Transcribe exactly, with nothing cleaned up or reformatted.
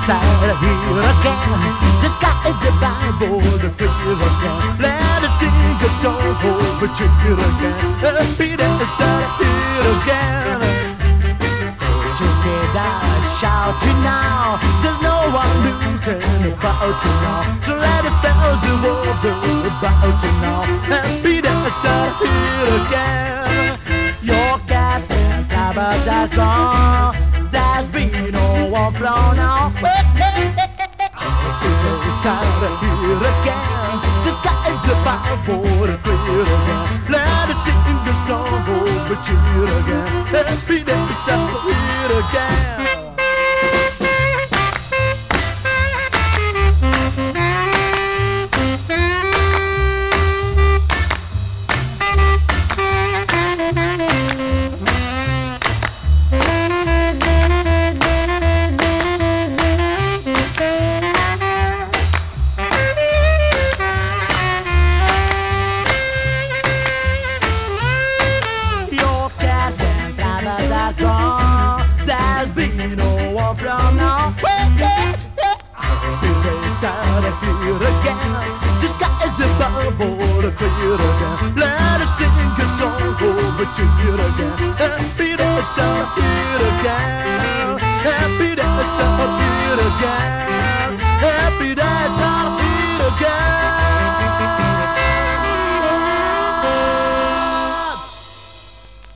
side here again. The sky is about for the clear again. Let it sing a song over cheer again. Beat it side here again. Together shouting now. There's no one looking about you now. So let us tell the world about you now. And beat it side here again. Your gas and cupboards are gone. There's been no one flown out. Inside here again. The sky's about for the clear again. Let it sing the song over cheer again. And beat inside here again. There's been no one from now. Inside here again. The sky's above for the clear again. Let us sing a song over cheer again. And beat us out here again.